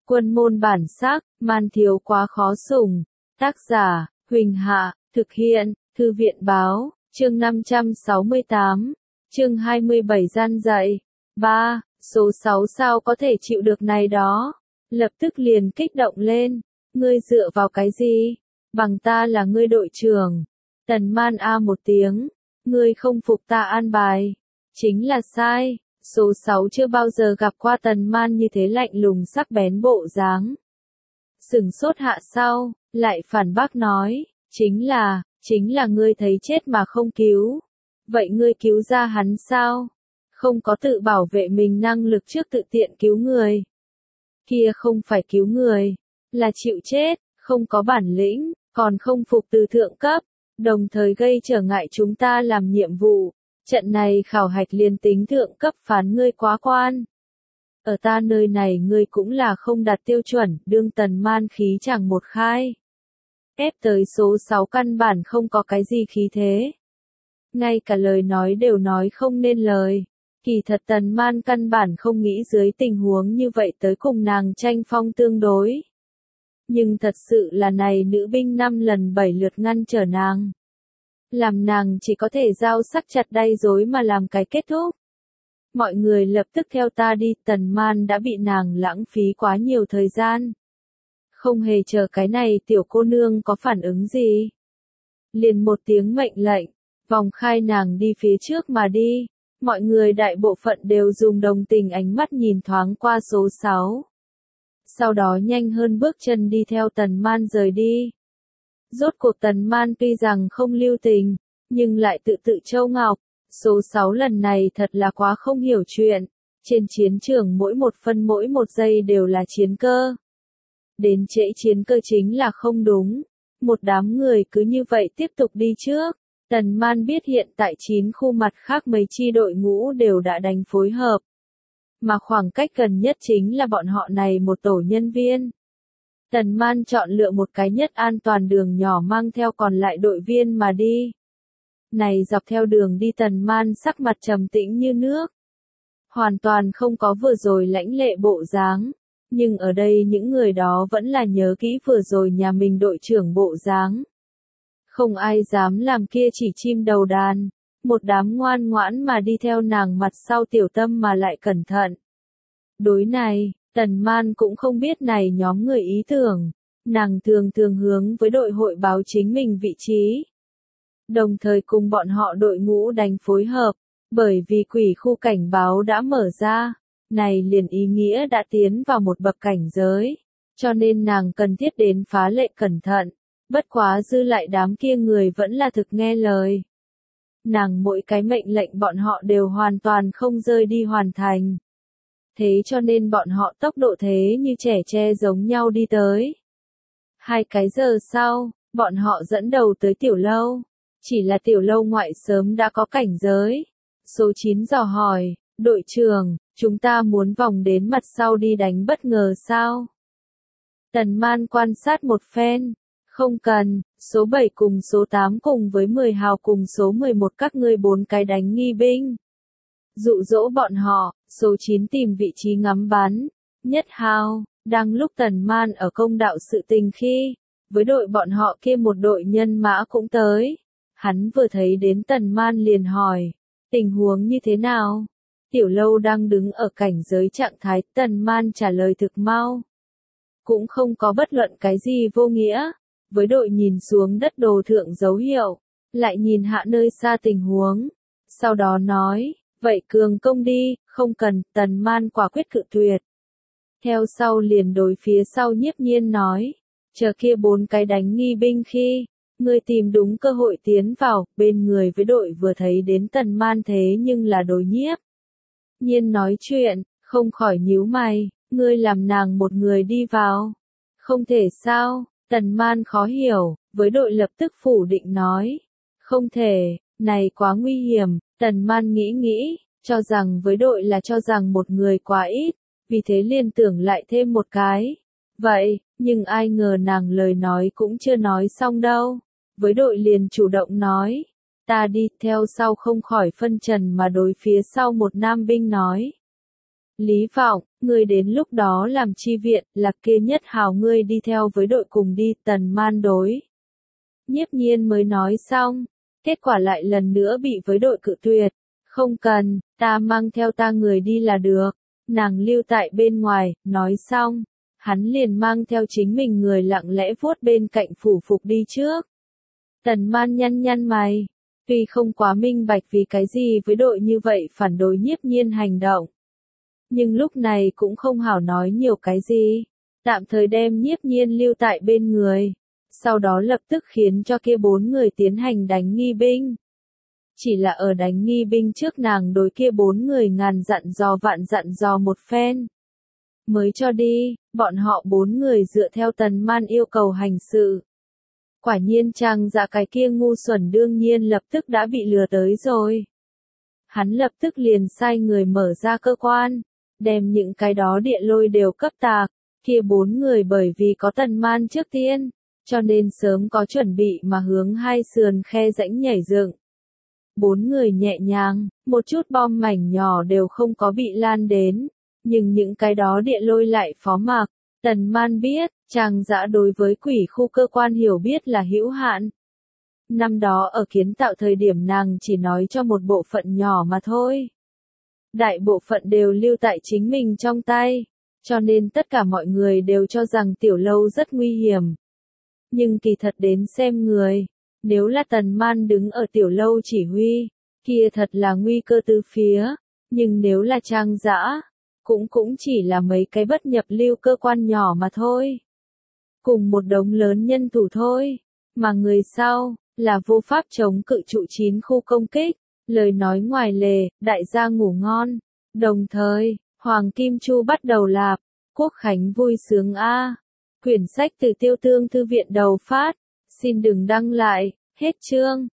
Quân môn bản sắc, man thiếu quá khó sủng. Tác giả, Huỳnh Hạ, thực hiện, Thư viện báo, chương 568, chương 27 gian dạy. 3. Số 6 sao có thể chịu được này đó? Lập tức liền kích động lên. Ngươi dựa vào cái gì? Bằng ta là ngươi đội trưởng. Tần Man a một tiếng. Ngươi không phục ta an bài. Chính là sai. Số 6 chưa bao giờ gặp qua Tần Man như thế lạnh lùng sắc bén bộ dáng. Sừng sốt hạ sau, lại phản bác nói, chính là ngươi thấy chết mà không cứu. Vậy ngươi cứu ra hắn sao? Không có tự bảo vệ mình năng lực trước tự tiện cứu người. Kia không phải cứu người, là chịu chết, không có bản lĩnh, còn không phục từ thượng cấp, đồng thời gây trở ngại chúng ta làm nhiệm vụ. Trận này khảo hạch liền tính thượng cấp phán ngươi quá quan. Ở ta nơi này ngươi cũng là không đạt tiêu chuẩn, đương Tần Man khí chẳng một khai. Ép tới số 6 căn bản không có cái gì khí thế. Ngay cả lời nói đều nói không nên lời. Kỳ thật Tần Man căn bản không nghĩ dưới tình huống như vậy tới cùng nàng tranh phong tương đối. Nhưng thật sự là này nữ binh 5 lần 7 lượt ngăn trở nàng. Làm nàng chỉ có thể giao sắc chặt đay dối mà làm cái kết thúc. Mọi người lập tức theo ta đi, Tần Man đã bị nàng lãng phí quá nhiều thời gian. Không hề chờ cái này tiểu cô nương có phản ứng gì. Liền một tiếng mệnh lệnh, vòng khai nàng đi phía trước mà đi. Mọi người đại bộ phận đều dùng đồng tình ánh mắt nhìn thoáng qua số 6. Sau đó nhanh hơn bước chân đi theo Tần Man rời đi. Rốt cuộc Tần Man tuy rằng không lưu tình, nhưng lại tự châu ngọc. Số 6 lần này thật là quá không hiểu chuyện. Trên chiến trường mỗi một phân mỗi một giây đều là chiến cơ. Đến trễ chiến cơ chính là không đúng. Một đám người cứ như vậy tiếp tục đi trước. Tần Man biết hiện tại 9 khu mặt khác mấy chi đội ngũ đều đã đánh phối hợp. Mà khoảng cách gần nhất chính là bọn họ này một tổ nhân viên. Tần Man chọn lựa một cái nhất an toàn đường nhỏ mang theo còn lại đội viên mà đi. Này dọc theo đường đi Tần Man sắc mặt trầm tĩnh như nước. Hoàn toàn không có vừa rồi lãnh lệ bộ dáng. Nhưng ở đây những người đó vẫn là nhớ kỹ vừa rồi nhà mình đội trưởng bộ dáng. Không ai dám làm kia chỉ chim đầu đàn. Một đám ngoan ngoãn mà đi theo nàng mặt sau tiểu tâm mà lại cẩn thận. Đối này, Tần Man cũng không biết này nhóm người ý tưởng. Nàng thường hướng với đội hội báo chính mình vị trí. Đồng thời cùng bọn họ đội ngũ đánh phối hợp. Bởi vì quỷ khu cảnh báo đã mở ra. Này liền ý nghĩa đã tiến vào một bậc cảnh giới. Cho nên nàng cần thiết đến phá lệ cẩn thận. Bất quá dư lại đám kia người vẫn là thực nghe lời. Nàng mỗi cái mệnh lệnh bọn họ đều hoàn toàn không rơi đi hoàn thành. Thế cho nên bọn họ tốc độ thế như trẻ tre giống nhau đi tới. 2 cái giờ sau, bọn họ dẫn đầu tới tiểu lâu. Chỉ là tiểu lâu ngoại sớm đã có cảnh giới. Số 9 dò hỏi, đội trưởng, chúng ta muốn vòng đến mặt sau đi đánh bất ngờ sao? Tần Man quan sát một phen. Không cần, số 7 cùng số 8 cùng với 10 hào cùng số 11 các ngươi 4 cái đánh nghi binh. Dụ dỗ bọn họ, số 9 tìm vị trí ngắm bắn. Nhất hào, đang lúc Tần Man ở công đạo sự tình khi, với đội bọn họ kia một đội nhân mã cũng tới. Hắn vừa thấy đến Tần Man liền hỏi, tình huống như thế nào? Tiểu lâu đang đứng ở cảnh giới trạng thái, Tần Man trả lời thực mau. Cũng không có bất luận cái gì vô nghĩa. Với đội nhìn xuống đất đồ thượng dấu hiệu, lại nhìn hạ nơi xa tình huống. Sau đó nói, vậy cường công đi, không cần, Tần Man quả quyết cự tuyệt. Theo sau liền đối phía sau Nhiếp Nhiên nói, chờ kia 4 cái đánh nghi binh khi, ngươi tìm đúng cơ hội tiến vào, bên người với đội vừa thấy đến Tần Man thế nhưng là đối Nhiếp Nhiên nói chuyện, không khỏi nhíu mày, ngươi làm nàng một người đi vào. Không thể sao? Tần Man khó hiểu, với đội lập tức phủ định nói. Không thể, này quá nguy hiểm, Tần Man nghĩ, cho rằng với đội là cho rằng một người quá ít, vì thế liền tưởng lại thêm một cái. Vậy, nhưng ai ngờ nàng lời nói cũng chưa nói xong đâu. Với đội liền chủ động nói, ta đi, theo sau không khỏi phân trần mà đối phía sau một nam binh nói. Lý Vọng, ngươi đến lúc đó làm chi viện, Lạc kia nhất hào ngươi đi theo với đội cùng đi, Tần Man đối. Nhiếp Nhiên mới nói xong, kết quả lại lần nữa bị với đội cự tuyệt. Không cần, ta mang theo ta người đi là được. Nàng lưu tại bên ngoài, nói xong, hắn liền mang theo chính mình người lặng lẽ vuốt bên cạnh phủ phục đi trước. Tần Man nhăn nhăn mày, tuy không quá minh bạch vì cái gì với đội như vậy phản đối Nhiếp Nhiên hành động. Nhưng lúc này cũng không hảo nói nhiều cái gì, tạm thời đem Nhiếp Nhiên lưu tại bên người, sau đó lập tức khiến cho kia 4 người tiến hành đánh nghi binh. Chỉ là ở đánh nghi binh trước nàng đối kia 4 người ngàn dặn dò vạn dặn dò một phen. Mới cho đi, bọn họ 4 người dựa theo Tần Man yêu cầu hành sự. Quả nhiên Trang Dạ cái kia ngu xuẩn đương nhiên lập tức đã bị lừa tới rồi. Hắn lập tức liền sai người mở ra cơ quan, đem những cái đó địa lôi đều cấp tạc, kia 4 người bởi vì có Tần Man trước tiên, cho nên sớm có chuẩn bị mà hướng hai sườn khe rãnh nhảy dựng. 4 người nhẹ nhàng, một chút bom mảnh nhỏ đều không có bị lan đến, nhưng những cái đó địa lôi lại phó mặc. Tần Man biết, Trang Dã đối với quỷ khu cơ quan hiểu biết là hữu hạn. Năm đó ở kiến tạo thời điểm nàng chỉ nói cho một bộ phận nhỏ mà thôi. Đại bộ phận đều lưu tại chính mình trong tay, cho nên tất cả mọi người đều cho rằng tiểu lâu rất nguy hiểm. Nhưng kỳ thật đến xem người, nếu là Tần Man đứng ở tiểu lâu chỉ huy, kia thật là nguy cơ tứ phía, nhưng nếu là Trang Dã, cũng chỉ là mấy cái bất nhập lưu cơ quan nhỏ mà thôi. Cùng một đống lớn nhân thủ thôi, mà người sau, là vô pháp chống cự trụ 9 khu công kích, lời nói ngoài lề, đại gia ngủ ngon. Đồng thời, Hoàng Kim Chu bắt đầu lạp, Quốc Khánh vui sướng a. Quyển sách từ Tiêu Tương Thư viện đầu phát, xin đừng đăng lại, hết chương.